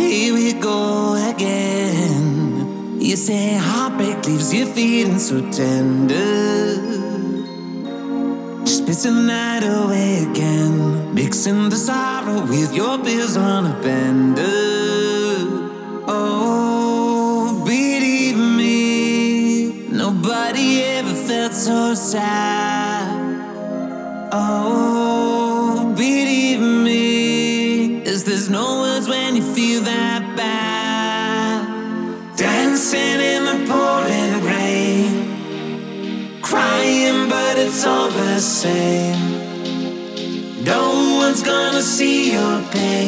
Here we go again. You say heartbreak leaves you feeling so tender. Just piss the night away again, mixing the sorrow with your bills on a bender. Oh, believe me, nobody ever felt so sad. Oh, believe me, 'cause there's no words when you feel that bad. Dancing in the pouring rain, crying but it's all the same. No one's gonna see your pain.